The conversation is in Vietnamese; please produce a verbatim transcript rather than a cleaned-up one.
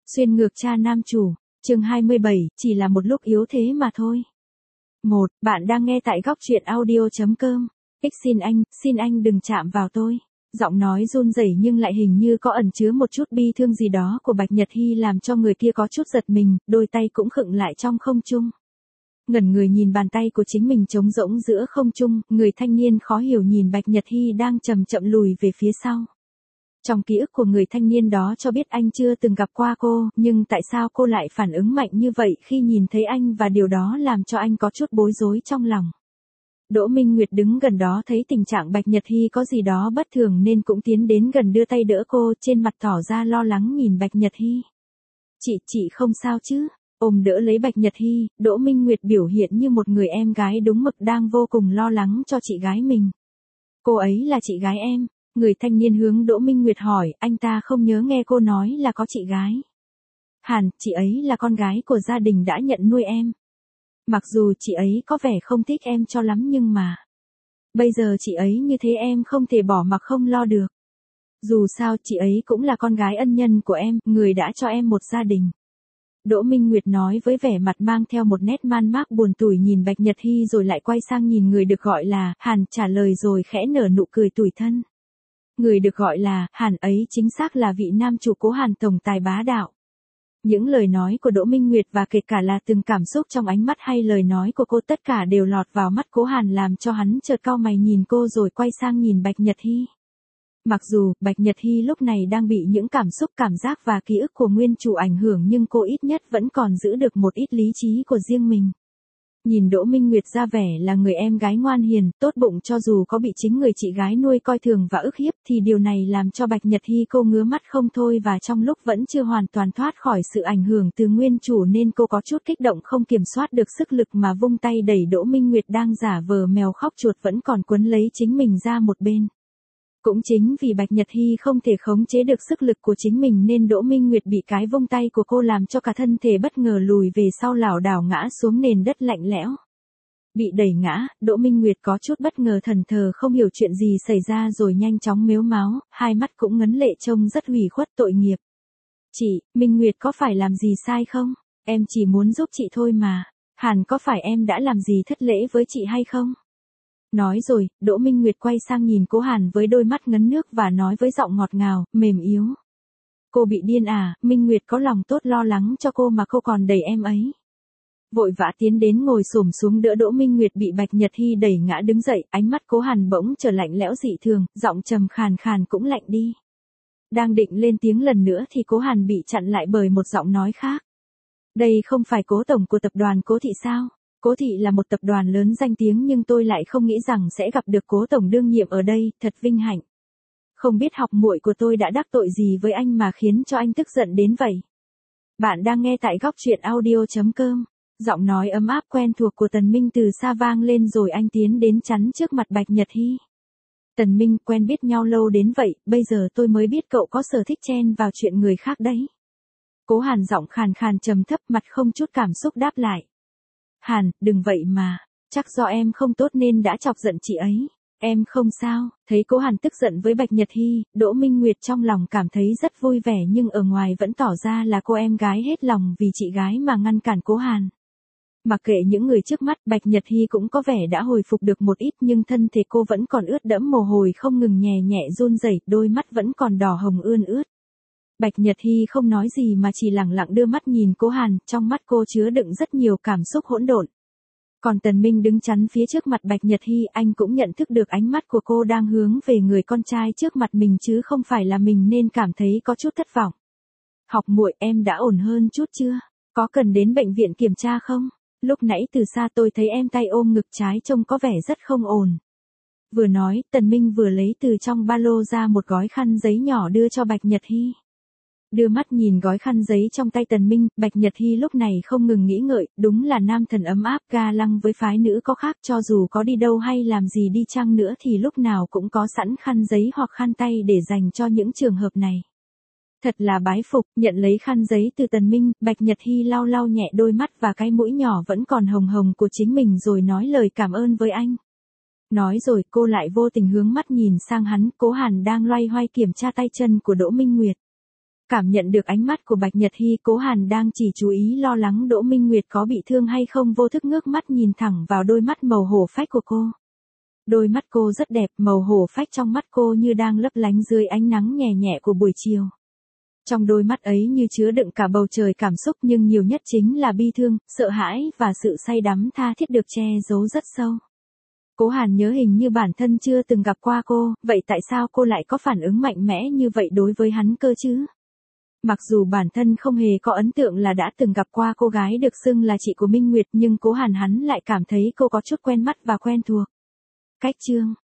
Xuyên ngược cha nam chủ, chương hai mươi bảy, chỉ là một lúc yếu thế mà thôi. một. Bạn đang nghe tại góc truyện audio.com. X xin anh, xin anh đừng chạm vào tôi. Giọng nói run rẩy nhưng lại hình như có ẩn chứa một chút bi thương gì đó của Bạch Nhật Hy làm cho người kia có chút giật mình, đôi tay cũng khựng lại trong không trung. Ngẩn người nhìn bàn tay của chính mình trống rỗng giữa không trung, người thanh niên khó hiểu nhìn Bạch Nhật Hy đang chậm chậm lùi về phía sau. Trong ký ức của người thanh niên đó cho biết anh chưa từng gặp qua cô, nhưng tại sao cô lại phản ứng mạnh như vậy khi nhìn thấy anh, và điều đó làm cho anh có chút bối rối trong lòng. Đỗ Minh Nguyệt đứng gần đó thấy tình trạng Bạch Nhật Hy có gì đó bất thường nên cũng tiến đến gần đưa tay đỡ cô, trên mặt tỏ ra lo lắng nhìn Bạch Nhật Hy. Chị, chị không sao chứ? Ôm đỡ lấy Bạch Nhật Hy, Đỗ Minh Nguyệt biểu hiện như một người em gái đúng mực đang vô cùng lo lắng cho chị gái mình. Cô ấy là chị gái em. Người thanh niên hướng Đỗ Minh Nguyệt hỏi, anh ta không nhớ nghe cô nói là có chị gái. Hàn, chị ấy là con gái của gia đình đã nhận nuôi em. Mặc dù chị ấy có vẻ không thích em cho lắm nhưng mà bây giờ chị ấy như thế em không thể bỏ mặc không lo được. Dù sao chị ấy cũng là con gái ân nhân của em, người đã cho em một gia đình. Đỗ Minh Nguyệt nói với vẻ mặt mang theo một nét man mác buồn tủi nhìn Bạch Nhật Hy rồi lại quay sang nhìn người được gọi là Hàn, trả lời rồi khẽ nở nụ cười tủi thân. Người được gọi là Hàn ấy chính xác là vị nam chủ Cố Hàn tổng tài bá đạo. Những lời nói của Đỗ Minh Nguyệt và kể cả là từng cảm xúc trong ánh mắt hay lời nói của cô tất cả đều lọt vào mắt Cố Hàn làm cho hắn chợt cau mày nhìn cô rồi quay sang nhìn Bạch Nhật Hy. Mặc dù Bạch Nhật Hy lúc này đang bị những cảm xúc cảm giác và ký ức của nguyên chủ ảnh hưởng nhưng cô ít nhất vẫn còn giữ được một ít lý trí của riêng mình. Nhìn Đỗ Minh Nguyệt ra vẻ là người em gái ngoan hiền, tốt bụng cho dù có bị chính người chị gái nuôi coi thường và ức hiếp thì điều này làm cho Bạch Nhật Hy cô ngứa mắt không thôi, và trong lúc vẫn chưa hoàn toàn thoát khỏi sự ảnh hưởng từ nguyên chủ nên cô có chút kích động không kiểm soát được sức lực mà vung tay đẩy Đỗ Minh Nguyệt đang giả vờ mèo khóc chuột vẫn còn quấn lấy chính mình ra một bên. Cũng chính vì Bạch Nhật Hy không thể khống chế được sức lực của chính mình nên Đỗ Minh Nguyệt bị cái vung tay của cô làm cho cả thân thể bất ngờ lùi về sau lảo đảo ngã xuống nền đất lạnh lẽo. Bị đẩy ngã, Đỗ Minh Nguyệt có chút bất ngờ thẫn thờ không hiểu chuyện gì xảy ra rồi nhanh chóng mếu máo, hai mắt cũng ngấn lệ trông rất ủy khuất tội nghiệp. Chị, Minh Nguyệt có phải làm gì sai không? Em chỉ muốn giúp chị thôi mà. Hàn, có phải em đã làm gì thất lễ với chị hay không? Nói rồi, Đỗ Minh Nguyệt quay sang nhìn Cố Hàn với đôi mắt ngấn nước và nói với giọng ngọt ngào, mềm yếu. Cô bị điên à? Minh Nguyệt có lòng tốt lo lắng cho cô mà cô còn đẩy em ấy. Vội vã tiến đến ngồi xổm xuống đỡ Đỗ Minh Nguyệt bị Bạch Nhật Hy đẩy ngã đứng dậy, ánh mắt Cố Hàn bỗng trở lạnh lẽo dị thường, giọng trầm khàn khàn cũng lạnh đi. Đang định lên tiếng lần nữa thì Cố Hàn bị chặn lại bởi một giọng nói khác. Đây không phải Cố tổng của tập đoàn Cố Thị sao? Cố Thị là một tập đoàn lớn danh tiếng nhưng tôi lại không nghĩ rằng sẽ gặp được Cố tổng đương nhiệm ở đây, thật vinh hạnh. Không biết học muội của tôi đã đắc tội gì với anh mà khiến cho anh tức giận đến vậy. Bạn đang nghe tại góc truyện audio.com. Giọng nói ấm áp quen thuộc của Tần Minh từ xa vang lên rồi anh tiến đến chắn trước mặt Bạch Nhật Hy. Tần Minh, quen biết nhau lâu đến vậy, bây giờ tôi mới biết cậu có sở thích chen vào chuyện người khác đấy. Cố Hàn giọng khàn khàn trầm thấp, mặt không chút cảm xúc đáp lại. Hàn, đừng vậy mà, chắc do em không tốt nên đã chọc giận chị ấy. Em không sao. Thấy Cố Hàn tức giận với Bạch Nhật Hy, Đỗ Minh Nguyệt trong lòng cảm thấy rất vui vẻ nhưng ở ngoài vẫn tỏ ra là cô em gái hết lòng vì chị gái mà ngăn cản Cố Hàn. Mặc kệ những người trước mắt, Bạch Nhật Hy cũng có vẻ đã hồi phục được một ít nhưng thân thể cô vẫn còn ướt đẫm mồ hôi không ngừng nhẹ nhẹ run rẩy, đôi mắt vẫn còn đỏ hồng ươn ướt. Bạch Nhật Hy không nói gì mà chỉ lẳng lặng đưa mắt nhìn Cố Hàn, trong mắt cô chứa đựng rất nhiều cảm xúc hỗn độn. Còn Tần Minh đứng chắn phía trước mặt Bạch Nhật Hy, anh cũng nhận thức được ánh mắt của cô đang hướng về người con trai trước mặt mình chứ không phải là mình nên cảm thấy có chút thất vọng. Học muội, em đã ổn hơn chút chưa? Có cần đến bệnh viện kiểm tra không? Lúc nãy từ xa tôi thấy em tay ôm ngực trái trông có vẻ rất không ổn. Vừa nói, Tần Minh vừa lấy từ trong ba lô ra một gói khăn giấy nhỏ đưa cho Bạch Nhật Hy. Đưa mắt nhìn gói khăn giấy trong tay Tần Minh, Bạch Nhật Hy lúc này không ngừng nghĩ ngợi, đúng là nam thần ấm áp ga lăng với phái nữ có khác, cho dù có đi đâu hay làm gì đi chăng nữa thì lúc nào cũng có sẵn khăn giấy hoặc khăn tay để dành cho những trường hợp này. Thật là bái phục, nhận lấy khăn giấy từ Tần Minh, Bạch Nhật Hy lau lau nhẹ đôi mắt và cái mũi nhỏ vẫn còn hồng hồng của chính mình rồi nói lời cảm ơn với anh. Nói rồi cô lại vô tình hướng mắt nhìn sang hắn, Cố Hàn đang loay hoay kiểm tra tay chân của Đỗ Minh Nguyệt. Cảm nhận được ánh mắt của Bạch Nhật Hy, Cố Hàn đang chỉ chú ý lo lắng Đỗ Minh Nguyệt có bị thương hay không, vô thức ngước mắt nhìn thẳng vào đôi mắt màu hổ phách của cô. Đôi mắt cô rất đẹp, màu hổ phách trong mắt cô như đang lấp lánh dưới ánh nắng nhẹ nhẹ của buổi chiều. Trong đôi mắt ấy như chứa đựng cả bầu trời cảm xúc, nhưng nhiều nhất chính là bi thương, sợ hãi và sự say đắm tha thiết được che giấu rất sâu. Cố Hàn nhớ hình như bản thân chưa từng gặp qua cô, vậy tại sao cô lại có phản ứng mạnh mẽ như vậy đối với hắn cơ chứ? Mặc dù bản thân không hề có ấn tượng là đã từng gặp qua cô gái được xưng là chị của Minh Nguyệt, nhưng Cố Hàn hắn lại cảm thấy cô có chút quen mắt và quen thuộc. Cách chương